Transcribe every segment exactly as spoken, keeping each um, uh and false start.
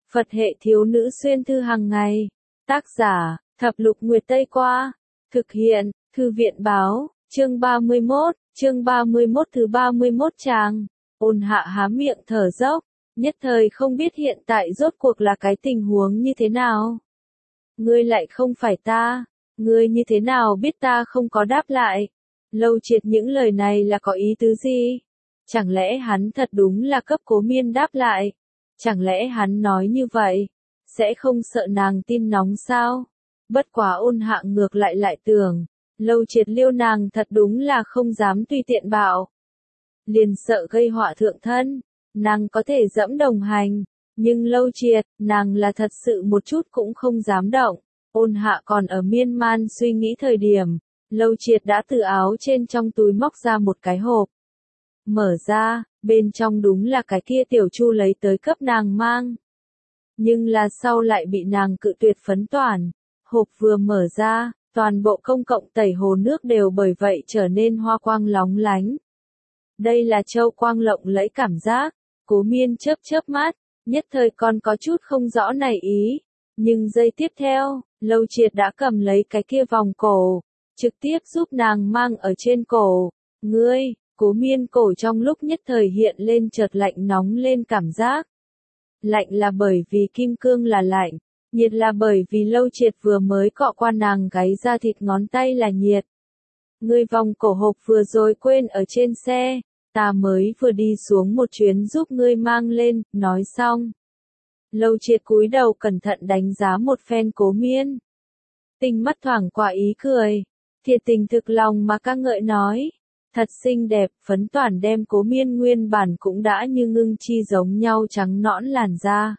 Phật hệ thiếu nữ xuyên thư hàng ngày. Tác giả, Thập Lục Nguyệt Tây Qua. Thực hiện, Thư viện báo, chương ba mươi mốt, chương ba mươi mốt thứ ba mươi mốt trang. Ôn Hạ há miệng thở dốc, nhất thời không biết hiện tại rốt cuộc là cái tình huống như thế nào. Ngươi lại không phải ta, ngươi như thế nào biết ta không có đáp lại? Lâu Triệt những lời này là có ý tứ gì? Chẳng lẽ hắn thật đúng là cấp Cố Miên đáp lại? Chẳng lẽ hắn nói như vậy, sẽ không sợ nàng tin nóng sao? Bất quá Ôn Hạ ngược lại lại tưởng, Lâu Triệt liêu nàng thật đúng là không dám tùy tiện bảo. Liền sợ gây họa thượng thân, nàng có thể dẫm đồng hành, nhưng Lâu Triệt, nàng là thật sự một chút cũng không dám động. Ôn Hạ còn ở miên man suy nghĩ thời điểm, Lâu Triệt đã từ áo trên trong túi móc ra một cái hộp. Mở ra, bên trong đúng là cái kia Tiểu Chu lấy tới cấp nàng mang. Nhưng là sau lại bị nàng cự tuyệt phấn toàn. Hộp vừa mở ra, toàn bộ công cộng tẩy hồ nước đều bởi vậy trở nên hoa quang lóng lánh. Đây là châu quang lộng lẫy cảm giác, Cố Miên chớp chớp mắt, nhất thời còn có chút không rõ này ý. Nhưng giây tiếp theo, Lâu Triệt đã cầm lấy cái kia vòng cổ, trực tiếp giúp nàng mang ở trên cổ. Ngươi, Cố Miên cổ trong lúc nhất thời hiện lên chợt lạnh nóng lên cảm giác. Lạnh là bởi vì kim cương là lạnh, nhiệt là bởi vì Lâu Triệt vừa mới cọ qua nàng gáy da thịt ngón tay là nhiệt. Ngươi vòng cổ hộp vừa rồi quên ở trên xe, ta mới vừa đi xuống một chuyến giúp ngươi mang lên, nói xong. Lâu Triệt cúi đầu cẩn thận đánh giá một phen Cố Miên. Tinh mắt thoảng qua ý cười, thiệt tình thực lòng mà ca ngợi nói. Thật xinh đẹp, phấn toàn đem Cố Miên nguyên bản cũng đã như ngưng chi giống nhau trắng nõn làn da.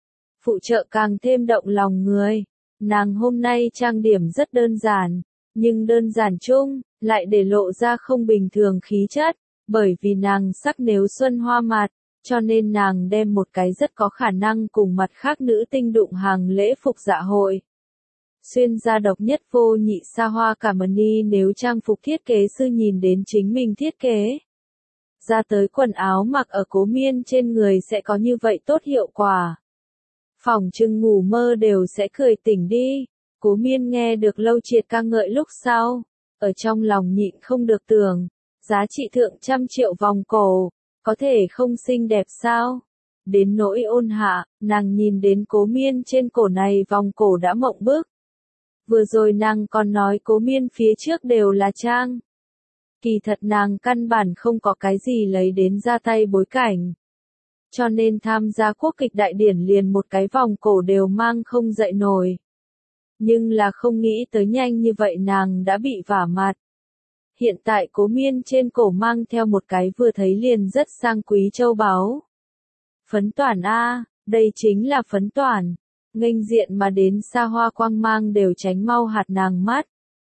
Phụ trợ càng thêm động lòng người. Nàng hôm nay trang điểm rất đơn giản, nhưng đơn giản chung, lại để lộ ra không bình thường khí chất, bởi vì nàng sắc nếu xuân hoa mặt, cho nên nàng đem một cái rất có khả năng cùng mặt khác nữ tinh đụng hàng lễ phục dạ hội. Xuyên ra độc nhất vô nhị xa hoa cả mani nếu trang phục thiết kế sư nhìn đến chính mình thiết kế. Ra tới quần áo mặc ở Cố Miên trên người sẽ có như vậy tốt hiệu quả. Phòng trưng ngủ mơ đều sẽ cười tỉnh đi. Cố Miên nghe được Lâu Triệt ca ngợi lúc sau, ở trong lòng nhịn không được tưởng, giá trị thượng trăm triệu vòng cổ, có thể không xinh đẹp sao? Đến nỗi Ôn Hạ, nàng nhìn đến Cố Miên trên cổ này vòng cổ đã mộng bức. Vừa rồi nàng còn nói Cố Miên phía trước đều là trang. Kỳ thật nàng căn bản không có cái gì lấy đến ra tay bối cảnh. Cho nên tham gia quốc kịch đại điển liền một cái vòng cổ đều mang không dậy nổi. Nhưng là không nghĩ tới nhanh như vậy nàng đã bị vả mặt. Hiện tại Cố Miên trên cổ mang theo một cái vừa thấy liền rất sang quý châu báu. Phấn toàn a, đây chính là phấn toàn. Nghênh diện mà đến xa hoa quang mang đều tránh mau hạt nàng mắt.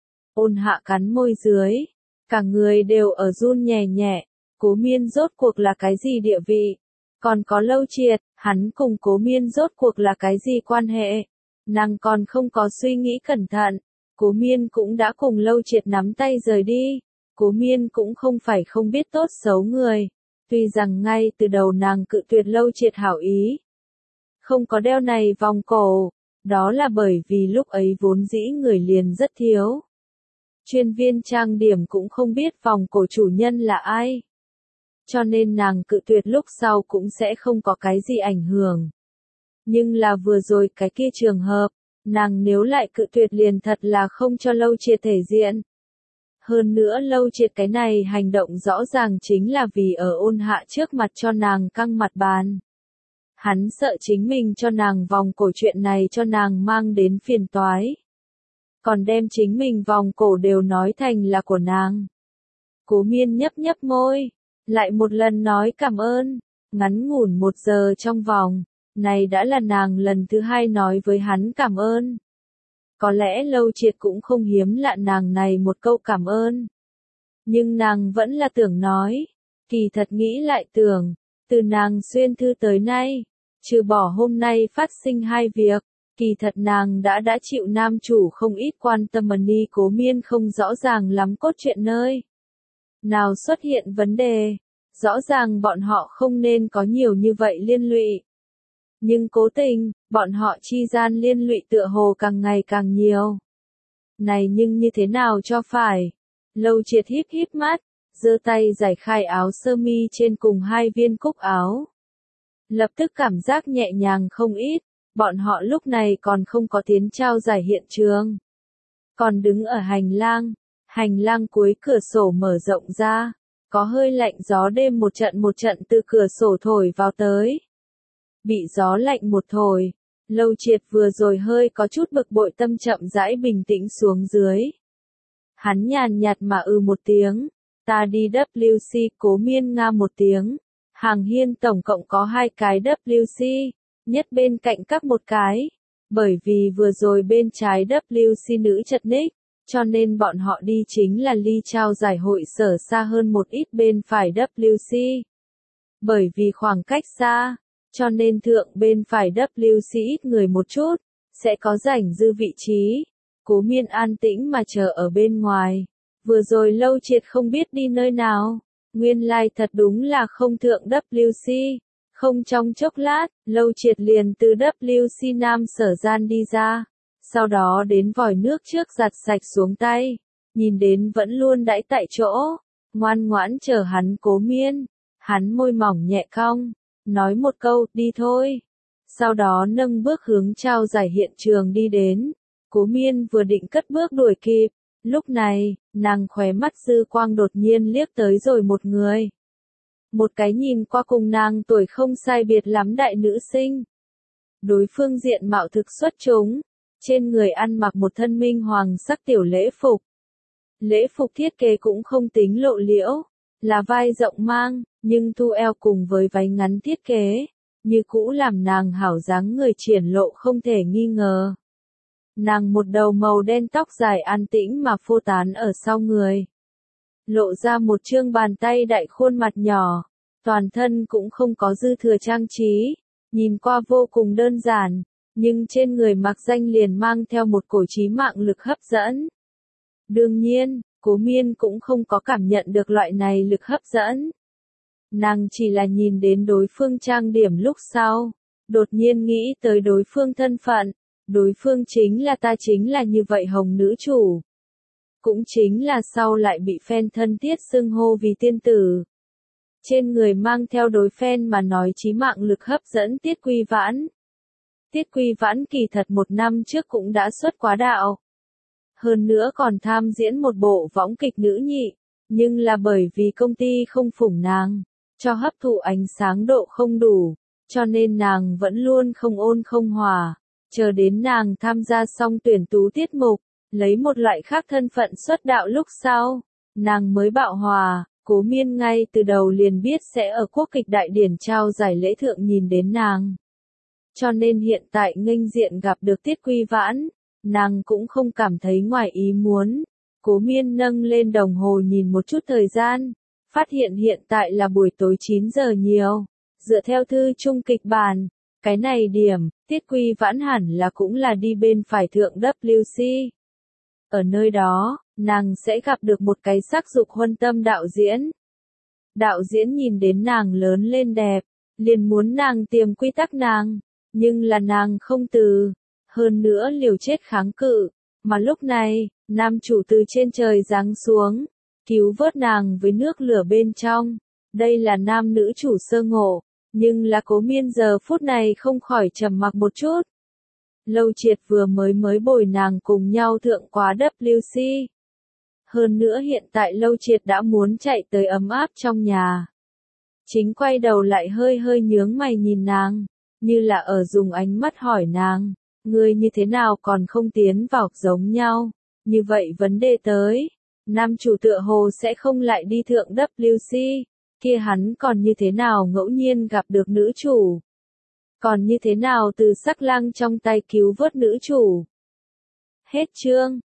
Ôn Hạ cắn môi dưới, cả người đều ở run nhẹ nhẹ. Cố Miên rốt cuộc là cái gì địa vị? Còn có Lâu Triệt, hắn cùng Cố Miên rốt cuộc là cái gì quan hệ? Nàng còn không có suy nghĩ cẩn thận. Cố Miên cũng đã cùng Lâu Triệt nắm tay rời đi. Cố Miên cũng không phải không biết tốt xấu người. Tuy rằng ngay từ đầu nàng cự tuyệt Lâu Triệt hảo ý. Không có đeo này vòng cổ. Đó là bởi vì lúc ấy vốn dĩ người liền rất thiếu. Chuyên viên trang điểm cũng không biết vòng cổ chủ nhân là ai. Cho nên nàng cự tuyệt lúc sau cũng sẽ không có cái gì ảnh hưởng. Nhưng là vừa rồi cái kia trường hợp, nàng nếu lại cự tuyệt liền thật là không cho Lâu Triệt thể diện. Hơn nữa Lâu Triệt cái này hành động rõ ràng chính là vì ở Ôn Hạ trước mặt cho nàng căng mặt bàn. Hắn sợ chính mình cho nàng vòng cổ chuyện này cho nàng mang đến phiền toái. Còn đem chính mình vòng cổ đều nói thành là của nàng. Cố Miên nhấp nhấp môi, lại một lần nói cảm ơn, ngắn ngủn một giờ trong vòng, này đã là nàng lần thứ hai nói với hắn cảm ơn. Có lẽ Lâu Triệt cũng không hiếm lạ nàng này một câu cảm ơn. Nhưng nàng vẫn là tưởng nói, kỳ thật nghĩ lại tưởng, từ nàng xuyên thư tới nay, trừ bỏ hôm nay phát sinh hai việc, kỳ thật nàng đã đã chịu nam chủ không ít quan tâm mani Cố Miên không rõ ràng lắm cốt truyện nơi. Nào xuất hiện vấn đề, rõ ràng bọn họ không nên có nhiều như vậy liên lụy. Nhưng cố tình, bọn họ chi gian liên lụy tựa hồ càng ngày càng nhiều. Này nhưng như thế nào cho phải? Lâu Triệt híp híp mắt, giơ tay giải khai áo sơ mi trên cùng hai viên cúc áo. Lập tức cảm giác nhẹ nhàng không ít, bọn họ lúc này còn không có tiến trao giải hiện trường. Còn đứng ở hành lang, hành lang cuối cửa sổ mở rộng ra, có hơi lạnh gió đêm một trận một trận từ cửa sổ thổi vào tới. Bị gió lạnh một thổi, Lâu Triệt vừa rồi hơi có chút bực bội tâm chậm rãi bình tĩnh xuống dưới. Hắn nhàn nhạt mà ư một tiếng, ta đi W C Cố Miên nga một tiếng, hàng hiên tổng cộng có hai cái W C, nhất bên cạnh các một cái, bởi vì vừa rồi bên trái W C nữ chật ních, cho nên bọn họ đi chính là ly trao giải hội sở xa hơn một ít bên phải W C. Bởi vì khoảng cách xa, cho nên thượng bên phải W C ít người một chút, sẽ có rảnh dư vị trí. Cố Miên an tĩnh mà chờ ở bên ngoài. Vừa rồi Lâu Triệt không biết đi nơi nào. Nguyên lai like thật đúng là không thượng W C. Không trong chốc lát, Lâu Triệt liền từ W C Nam sở gian đi ra. Sau đó đến vòi nước trước giặt sạch xuống tay. Nhìn đến vẫn luôn đãi tại chỗ. Ngoan ngoãn chờ hắn Cố Miên. Hắn môi mỏng nhẹ cong. Nói một câu, đi thôi. Sau đó nâng bước hướng trao giải hiện trường đi đến. Cố Miên vừa định cất bước đuổi kịp. Lúc này, nàng khóe mắt dư quang đột nhiên liếc tới rồi một người. Một cái nhìn qua cùng nàng tuổi không sai biệt lắm đại nữ sinh. Đối phương diện mạo thực xuất chúng. Trên người ăn mặc một thân minh hoàng sắc tiểu lễ phục. Lễ phục thiết kế cũng không tính lộ liễu. Là vai rộng mang, nhưng thu eo cùng với váy ngắn thiết kế. Như cũ làm nàng hảo dáng người triển lộ không thể nghi ngờ. Nàng một đầu màu đen tóc dài an tĩnh mà phô tán ở sau người. Lộ ra một trương bàn tay đại khuôn mặt nhỏ. Toàn thân cũng không có dư thừa trang trí. Nhìn qua vô cùng đơn giản. Nhưng trên người mặc danh liền mang theo một cổ chí mạng lực hấp dẫn. Đương nhiên, Cố Miên cũng không có cảm nhận được loại này lực hấp dẫn. Nàng chỉ là nhìn đến đối phương trang điểm lúc sau. Đột nhiên nghĩ tới đối phương thân phận. Đối phương chính là ta chính là như vậy hồng nữ chủ. Cũng chính là sau lại bị fan thân thiết xưng hô vì tiên tử. Trên người mang theo đối fan mà nói chí mạng lực hấp dẫn Tiết Quy Vãn. Tiết Quy Vãn kỳ thật một năm trước cũng đã xuất quá đạo. Hơn nữa còn tham diễn một bộ võng kịch nữ nhị. Nhưng là bởi vì công ty không phủng nàng. Cho hấp thụ ánh sáng độ không đủ. Cho nên nàng vẫn luôn không ôn không hòa. Chờ đến nàng tham gia xong tuyển tú tiết mục, lấy một loại khác thân phận xuất đạo lúc sau, nàng mới bạo hòa. Cố Miên ngay từ đầu liền biết sẽ ở quốc kịch đại điển trao giải lễ thượng nhìn đến nàng. Cho nên hiện tại nghênh diện gặp được Tiết Quy Vãn, nàng cũng không cảm thấy ngoài ý muốn. Cố Miên nâng lên đồng hồ nhìn một chút thời gian, phát hiện hiện tại là buổi tối chín giờ nhiều. Dựa theo thư chung kịch bản, cái này điểm, Tiết Quy Vãn hẳn là cũng là đi bên phải thượng W C. Ở nơi đó, nàng sẽ gặp được một cái sắc dục huân tâm đạo diễn. Đạo diễn nhìn đến nàng lớn lên đẹp, liền muốn nàng tiềm quy tắc nàng, nhưng là nàng không từ, hơn nữa liều chết kháng cự, mà lúc này, nam chủ từ trên trời giáng xuống, cứu vớt nàng với nước lửa bên trong. Đây là nam nữ chủ sơ ngộ, nhưng là Cố Miên giờ phút này không khỏi trầm mặc một chút. Lâu Triệt vừa mới mới bồi nàng cùng nhau thượng quá W C. Hơn nữa hiện tại Lâu Triệt đã muốn chạy tới ấm áp trong nhà. Chính quay đầu lại hơi hơi nhướng mày nhìn nàng, như là ở dùng ánh mắt hỏi nàng, ngươi như thế nào còn không tiến vào giống nhau, như vậy vấn đề tới, nam chủ tựa hồ sẽ không lại đi thượng W C, kia hắn còn như thế nào ngẫu nhiên gặp được nữ chủ. Còn như thế nào từ sắc lang trong tay cứu vớt nữ chủ. Hết chương.